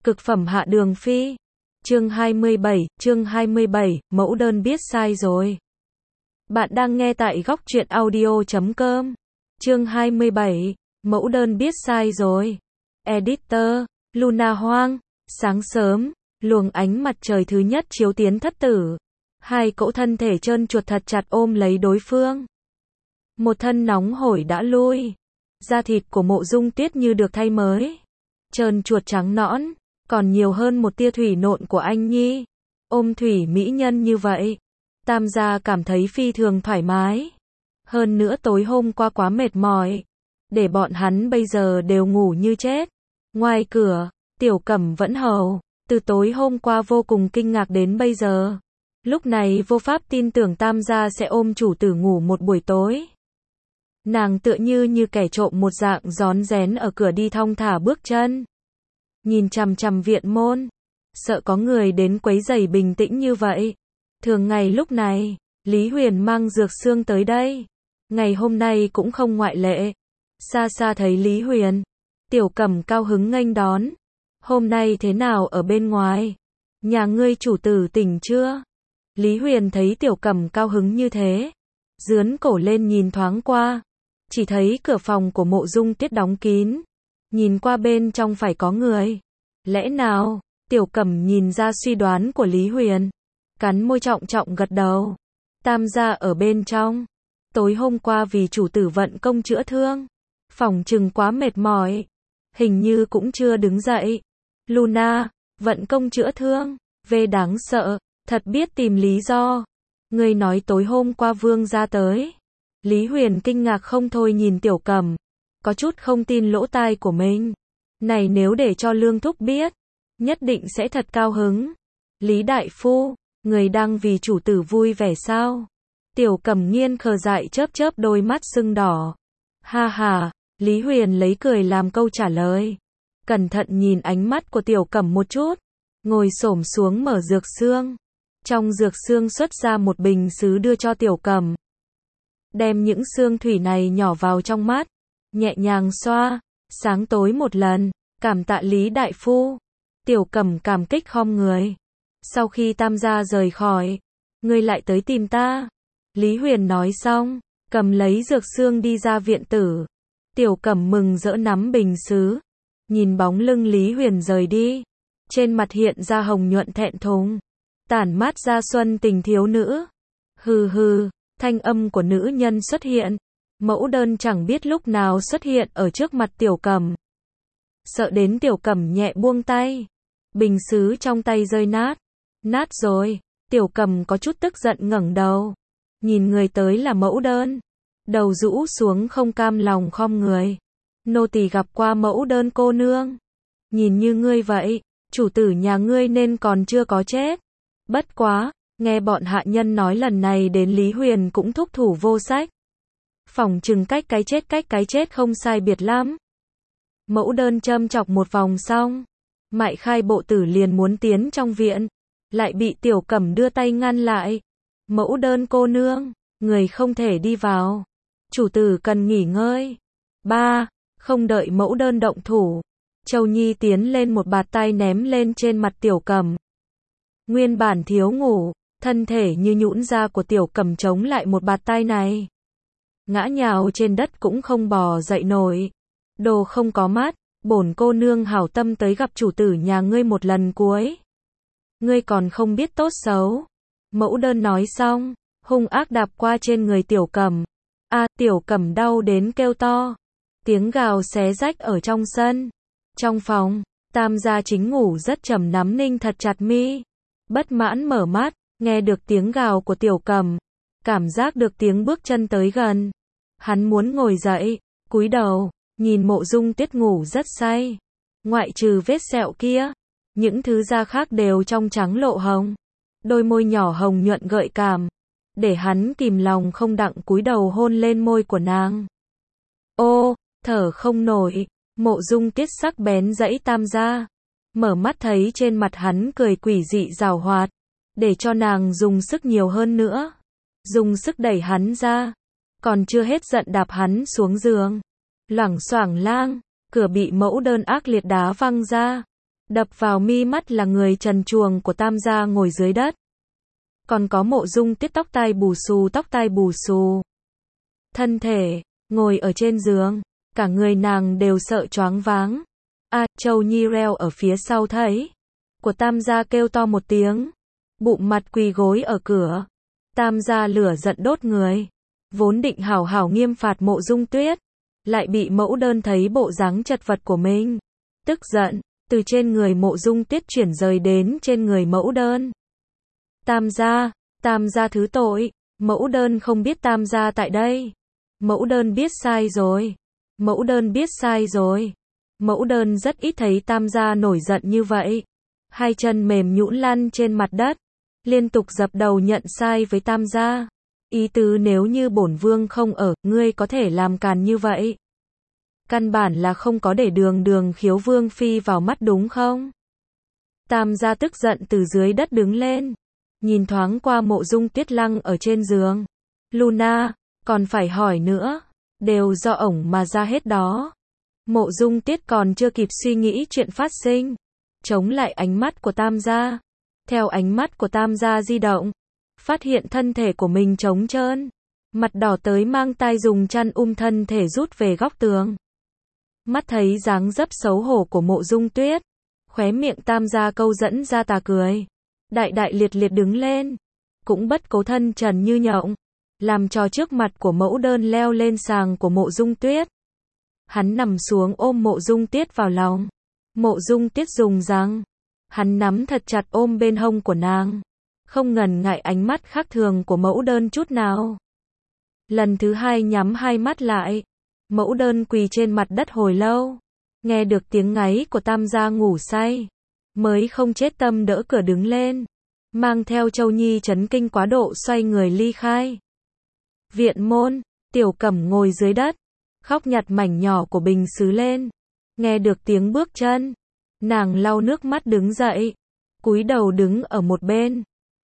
Cực phẩm hạ đường phi. Chương 27, mẫu đơn biết sai rồi. Bạn đang nghe tại góc truyện audio.com. Chương 27, mẫu đơn biết sai rồi. Editor, Luna Hoang. Sáng sớm, luồng ánh mặt trời thứ nhất chiếu tiến thất tử. Hai cỗ thân thể trơn chuột thật chặt ôm lấy đối phương. Một thân nóng hổi đã lui. Da thịt của Mộ Dung Tuyết như được thay mới. Trơn chuột trắng nõn, còn nhiều hơn một tia thủy nộn của anh nhi. Ôm thủy mỹ nhân như vậy, Tam gia cảm thấy phi thường thoải mái. Hơn nữa tối hôm qua quá mệt mỏi, để bọn hắn bây giờ đều ngủ như chết. Ngoài cửa, Tiểu Cẩm vẫn hầu, từ tối hôm qua vô cùng kinh ngạc đến bây giờ. Lúc này vô pháp tin tưởng Tam gia sẽ ôm chủ tử ngủ một buổi tối. Nàng tựa như kẻ trộm một dạng rón rén ở cửa đi thong thả bước chân. Nhìn chằm chằm viện môn, sợ có người đến quấy rầy bình tĩnh như vậy. Thường ngày lúc này, Lý Huyền mang dược xương tới đây. Ngày hôm nay cũng không ngoại lệ. Xa xa thấy Lý Huyền, Tiểu Cẩm cao hứng nghênh đón. Hôm nay thế nào ở bên ngoài? Nhà ngươi chủ tử tỉnh chưa? Lý Huyền thấy Tiểu Cẩm cao hứng như thế, dướn cổ lên nhìn thoáng qua. Chỉ thấy cửa phòng của Mộ Dung Tuyết đóng kín. Nhìn qua bên trong phải có người. Lẽ nào? Tiểu Cẩm nhìn ra suy đoán của Lý Huyền. Cắn môi trọng trọng gật đầu. Tam gia ở bên trong. Tối hôm qua vì chủ tử vận công chữa thương, phỏng chừng quá mệt mỏi. Hình như cũng chưa đứng dậy. Luna, vận công chữa thương. Về đáng sợ. Thật biết tìm lý do. Ngươi nói tối hôm qua vương gia tới. Lý Huyền kinh ngạc không thôi nhìn Tiểu Cẩm. Có chút không tin lỗ tai của mình. Này nếu để cho Lương Thúc biết, nhất định sẽ thật cao hứng. Lý đại phu, người đang vì chủ tử vui vẻ sao? Tiểu Cẩm nghiêng khờ dại chớp chớp đôi mắt sưng đỏ. Ha ha, Lý Huyền lấy cười làm câu trả lời. Cẩn thận nhìn ánh mắt của Tiểu Cẩm một chút, ngồi xổm xuống mở dược xương. Trong dược xương xuất ra một bình sứ đưa cho Tiểu Cẩm. Đem những xương thủy này nhỏ vào trong mắt, nhẹ nhàng xoa, sáng tối một lần, cảm tạ Lý đại phu. Tiểu Cẩm cảm kích khom người. Sau khi Tam gia rời khỏi, ngươi lại tới tìm ta. Lý Huyền nói xong, cầm lấy dược xương đi ra viện tử. Tiểu Cẩm mừng rỡ nắm bình sứ, nhìn bóng lưng Lý Huyền rời đi, trên mặt hiện ra hồng nhuận thẹn thùng, tản mát ra xuân tình thiếu nữ. Hừ hừ, thanh âm của nữ nhân xuất hiện. Mẫu đơn chẳng biết lúc nào xuất hiện ở trước mặt Tiểu Cẩm. Sợ đến Tiểu Cẩm nhẹ buông tay. Bình sứ trong tay rơi nát. Nát rồi. Tiểu Cẩm có chút tức giận ngẩng đầu. Nhìn người tới là mẫu đơn. Đầu rũ xuống không cam lòng khom người. Nô tỳ gặp qua mẫu đơn cô nương. Nhìn như ngươi vậy, chủ tử nhà ngươi nên còn chưa có chết. Bất quá, nghe bọn hạ nhân nói lần này đến Lý Huyền cũng thúc thủ vô sách. Phỏng chừng cách cái chết không sai biệt lắm. Mẫu đơn châm chọc một vòng xong, Mại Khai bộ tử liền muốn tiến trong viện, lại bị Tiểu Cẩm đưa tay ngăn lại. Mẫu đơn cô nương, người không thể đi vào. Chủ tử cần nghỉ ngơi. Không đợi mẫu đơn động thủ, Châu Nhi tiến lên một bạt tay ném lên trên mặt Tiểu Cẩm. Nguyên bản thiếu ngủ, thân thể như nhũn ra của Tiểu Cẩm chống lại một bạt tay này. Ngã nhào trên đất cũng không bò dậy nổi. Đồ không có mắt, bổn cô nương hảo tâm tới gặp chủ tử nhà ngươi một lần cuối. Ngươi còn không biết tốt xấu. Mẫu đơn nói xong, hung ác đạp qua trên người Tiểu Cẩm. Tiểu Cẩm đau đến kêu to. Tiếng gào xé rách ở trong sân. Trong phòng, Tam gia chính ngủ rất trầm nắm ninh thật chặt mi. Bất mãn mở mắt, nghe được tiếng gào của Tiểu Cẩm. Cảm giác được tiếng bước chân tới gần. Hắn muốn ngồi dậy, cúi đầu, nhìn Mộ Dung Tuyết ngủ rất say. Ngoại trừ vết sẹo kia, những thứ da khác đều trong trắng lộ hồng. Đôi môi nhỏ hồng nhuận gợi cảm, để hắn kìm lòng không đặng cúi đầu hôn lên môi của nàng. Ô, thở không nổi, Mộ Dung Tuyết sắc bén dãy Tam gia. Mở mắt thấy trên mặt hắn cười quỷ dị giảo hoạt, để cho nàng dùng sức nhiều hơn nữa. Dùng sức đẩy hắn ra, còn chưa hết giận đạp hắn xuống giường. Loảng xoảng lang, cửa bị mẫu đơn ác liệt đá văng ra. Đập vào mi mắt là người trần truồng của Tam gia ngồi dưới đất. Còn có Mộ Dung Tuyết tóc tai bù xù. Thân thể, ngồi ở trên giường, cả người nàng đều sợ choáng váng. Châu Nhi reo ở phía sau thấy. Của Tam gia kêu to một tiếng. Bụng mặt quỳ gối ở cửa. Tam gia lửa giận đốt người. Vốn định hảo hảo nghiêm phạt Mộ Dung Tuyết. Lại bị mẫu đơn thấy bộ dáng chật vật của mình. Tức giận, từ trên người Mộ Dung Tuyết chuyển rời đến trên người mẫu đơn. Tam gia thứ tội. Mẫu đơn không biết Tam gia tại đây. Mẫu đơn biết sai rồi. Mẫu đơn rất ít thấy Tam gia nổi giận như vậy. Hai chân mềm nhũn lăn trên mặt đất. Liên tục dập đầu nhận sai với Tam gia. Ý tứ nếu như bổn vương không ở, ngươi có thể làm càn như vậy. Căn bản là không có để Đường Khiếu vương phi vào mắt đúng không? Tam gia tức giận từ dưới đất đứng lên. Nhìn thoáng qua Mộ Dung Tuyết lăng ở trên giường. Luna, còn phải hỏi nữa. Đều do ổng mà ra hết đó. Mộ Dung Tuyết còn chưa kịp suy nghĩ chuyện phát sinh. Chống lại ánh mắt của Tam gia. Theo ánh mắt của Tam gia di động. Phát hiện thân thể của mình trống trơn. Mặt đỏ tới mang tai dùng chăn thân thể rút về góc tường. Mắt thấy dáng dấp xấu hổ của Mộ Dung Tuyết. Khóe miệng Tam gia câu dẫn ra tà cười. Đại liệt đứng lên. Cũng bất cố thân trần như nhộng. Làm trò trước mặt của mẫu đơn leo lên sàng của Mộ Dung Tuyết. Hắn nằm xuống ôm Mộ Dung Tuyết vào lòng. Mộ Dung Tuyết dùng răng. Hắn nắm thật chặt ôm bên hông của nàng. Không ngần ngại ánh mắt khác thường của mẫu đơn chút nào. Lần thứ hai nhắm hai mắt lại. Mẫu đơn quỳ trên mặt đất hồi lâu. Nghe được tiếng ngáy của Tam gia ngủ say. Mới không chết tâm đỡ cửa đứng lên. Mang theo Châu Nhi chấn kinh quá độ xoay người ly khai. Viện môn, Tiểu Cẩm ngồi dưới đất. Khóc nhặt mảnh nhỏ của bình sứ lên. Nghe được tiếng bước chân. Nàng lau nước mắt đứng dậy. Cúi đầu đứng ở một bên.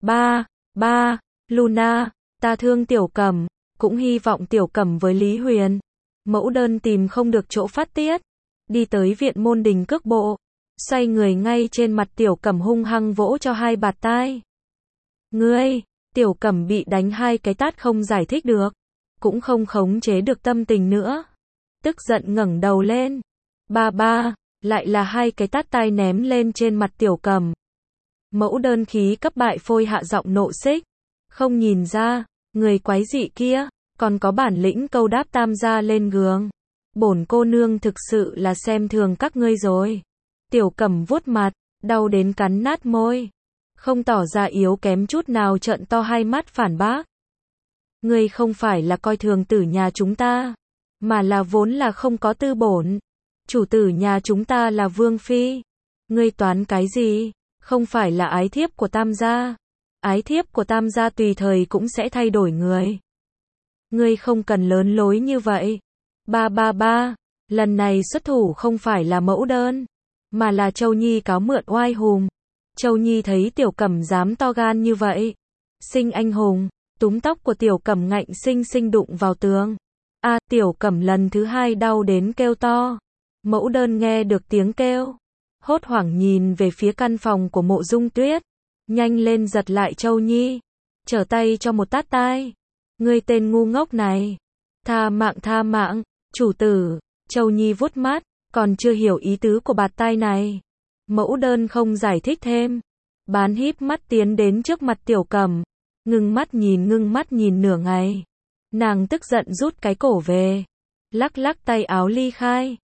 Ba, Luna, ta thương Tiểu Cẩm. Cũng hy vọng Tiểu Cẩm với Lý Huyền. Mẫu đơn tìm không được chỗ phát tiết. Đi tới viện môn đình cước bộ. Xoay người ngay trên mặt Tiểu Cẩm hung hăng vỗ cho hai bạt tai. Ngươi, Tiểu Cẩm bị đánh hai cái tát không giải thích được. Cũng không khống chế được tâm tình nữa. Tức giận ngẩng đầu lên. Ba, lại là hai cái tát tai ném lên trên mặt Tiểu Cẩm. Mẫu đơn khí cấp bại phôi hạ giọng nộ xích. Không nhìn ra, người quái dị kia, còn có bản lĩnh câu đáp Tam gia lên giường. Bổn cô nương thực sự là xem thường các ngươi rồi. Tiểu Cẩm vuốt mặt, đau đến cắn nát môi. Không tỏ ra yếu kém chút nào trợn to hai mắt phản bác. Ngươi không phải là coi thường tử nhà chúng ta, mà là vốn là không có tư bổn. Chủ tử nhà chúng ta là Vương Phi. Ngươi toán cái gì? Không phải là ái thiếp của Tam gia. Ái thiếp của Tam gia tùy thời cũng sẽ thay đổi người. Ngươi không cần lớn lối như vậy. Ba, lần này xuất thủ không phải là mẫu đơn, mà là Châu Nhi cáo mượn oai hùng. Châu Nhi thấy Tiểu Cẩm dám to gan như vậy. Sinh anh hùng, túm tóc của Tiểu Cẩm ngạnh sinh đụng vào tường. Tiểu Cẩm lần thứ hai đau đến kêu to. Mẫu đơn nghe được tiếng kêu. Hốt hoảng nhìn về phía căn phòng của Mộ Dung Tuyết. Nhanh lên giật lại Châu Nhi. Trở tay cho một tát tai. Ngươi tên ngu ngốc này. Tha mạng, chủ tử. Châu Nhi vuốt mắt, còn chưa hiểu ý tứ của bạt tai này. Mẫu đơn không giải thích thêm. Bán híp mắt tiến đến trước mặt Tiểu Cẩm. Ngưng mắt nhìn nửa ngày. Nàng tức giận rút cái cổ về. Lắc tay áo ly khai.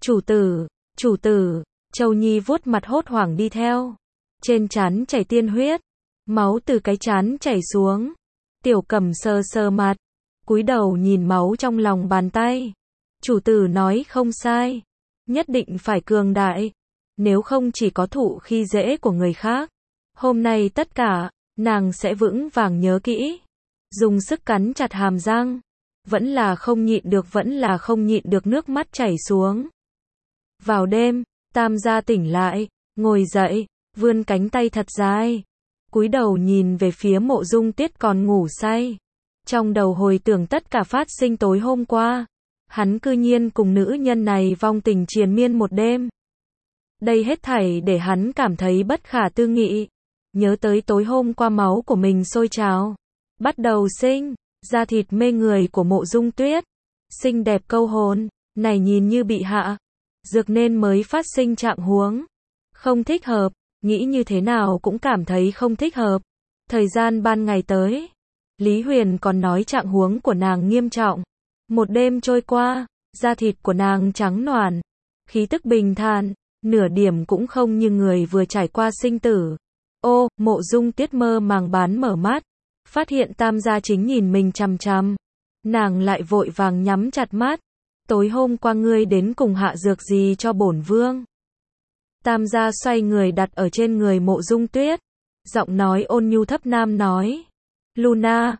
Chủ tử. Châu Nhi vuốt mặt hốt hoảng đi theo. Trên trán chảy tiên huyết. Máu từ cái trán chảy xuống. Tiểu Cẩm sờ mặt. Cúi đầu nhìn máu trong lòng bàn tay. Chủ tử nói không sai. Nhất định phải cường đại. Nếu không chỉ có thụ khi dễ của người khác. Hôm nay tất cả, nàng sẽ vững vàng nhớ kỹ. Dùng sức cắn chặt hàm răng. Vẫn là không nhịn được nước mắt chảy xuống. Vào đêm, Tam gia tỉnh lại, ngồi dậy, vươn cánh tay thật dài. Cúi đầu nhìn về phía Mộ Dung Tuyết còn ngủ say. Trong đầu hồi tưởng tất cả phát sinh tối hôm qua. Hắn cư nhiên cùng nữ nhân này vong tình triền miên một đêm. Đây hết thảy để hắn cảm thấy bất khả tư nghị. Nhớ tới tối hôm qua máu của mình sôi trào. Bắt đầu sinh ra thịt mê người của Mộ Dung Tuyết. Xinh đẹp câu hồn, này nhìn như bị hạ dược nên mới phát sinh trạng huống. Không thích hợp, nghĩ như thế nào cũng cảm thấy không thích hợp. Thời gian ban ngày tới, Lý Huyền còn nói trạng huống của nàng nghiêm trọng. Một đêm trôi qua, da thịt của nàng trắng noàn, khí tức bình thản, nửa điểm cũng không như người vừa trải qua sinh tử. Ô, Mộ Dung Tuyết mơ màng mở mắt, phát hiện Tam gia chính nhìn mình chằm chằm. Nàng lại vội vàng nhắm chặt mắt. Tối hôm qua ngươi đến cùng hạ dược gì cho bổn vương? Tam gia xoay người đặt ở trên người Mộ Dung Tuyết. Giọng nói ôn nhu thấp nam nói. Luna,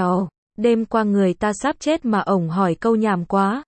đêm qua người ta sắp chết mà ổng hỏi câu nhảm quá.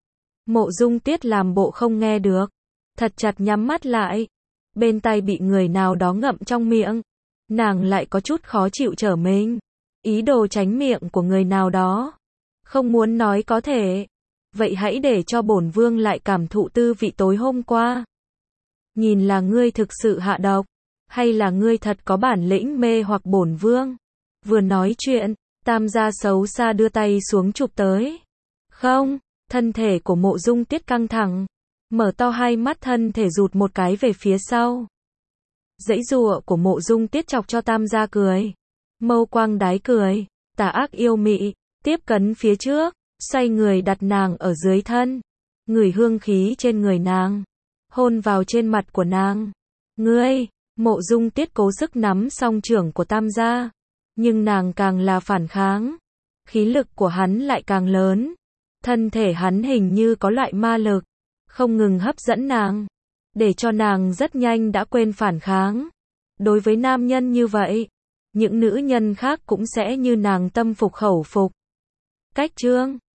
Mộ Dung Tuyết làm bộ không nghe được. Thật chặt nhắm mắt lại. Bên tai bị người nào đó ngậm trong miệng. Nàng lại có chút khó chịu trở mình. Ý đồ tránh miệng của người nào đó. Không muốn nói có thể. Vậy hãy để cho bổn vương lại cảm thụ tư vị tối hôm qua. Nhìn là ngươi thực sự hạ độc, hay là ngươi thật có bản lĩnh mê hoặc bổn vương. Vừa nói chuyện, Tam gia xấu xa đưa tay xuống chụp tới. Không, thân thể của Mộ Dung Tuyết căng thẳng, mở to hai mắt, thân thể rụt một cái về phía sau. Giãy giụa của Mộ Dung Tuyết chọc cho Tam gia cười. Mâu quang đái cười, tà ác yêu mị, tiếp cận phía trước, xoay người đặt nàng ở dưới thân, ngửi hương khí trên người nàng, hôn vào trên mặt của nàng. Ngươi, Mộ Dung Tuyết cố sức nắm song trưởng của Tam gia, nhưng nàng càng là phản kháng, khí lực của hắn lại càng lớn. Thân thể hắn hình như có loại ma lực, không ngừng hấp dẫn nàng, để cho nàng rất nhanh đã quên phản kháng. Đối với nam nhân như vậy, những nữ nhân khác cũng sẽ như nàng tâm phục khẩu phục. Cách chương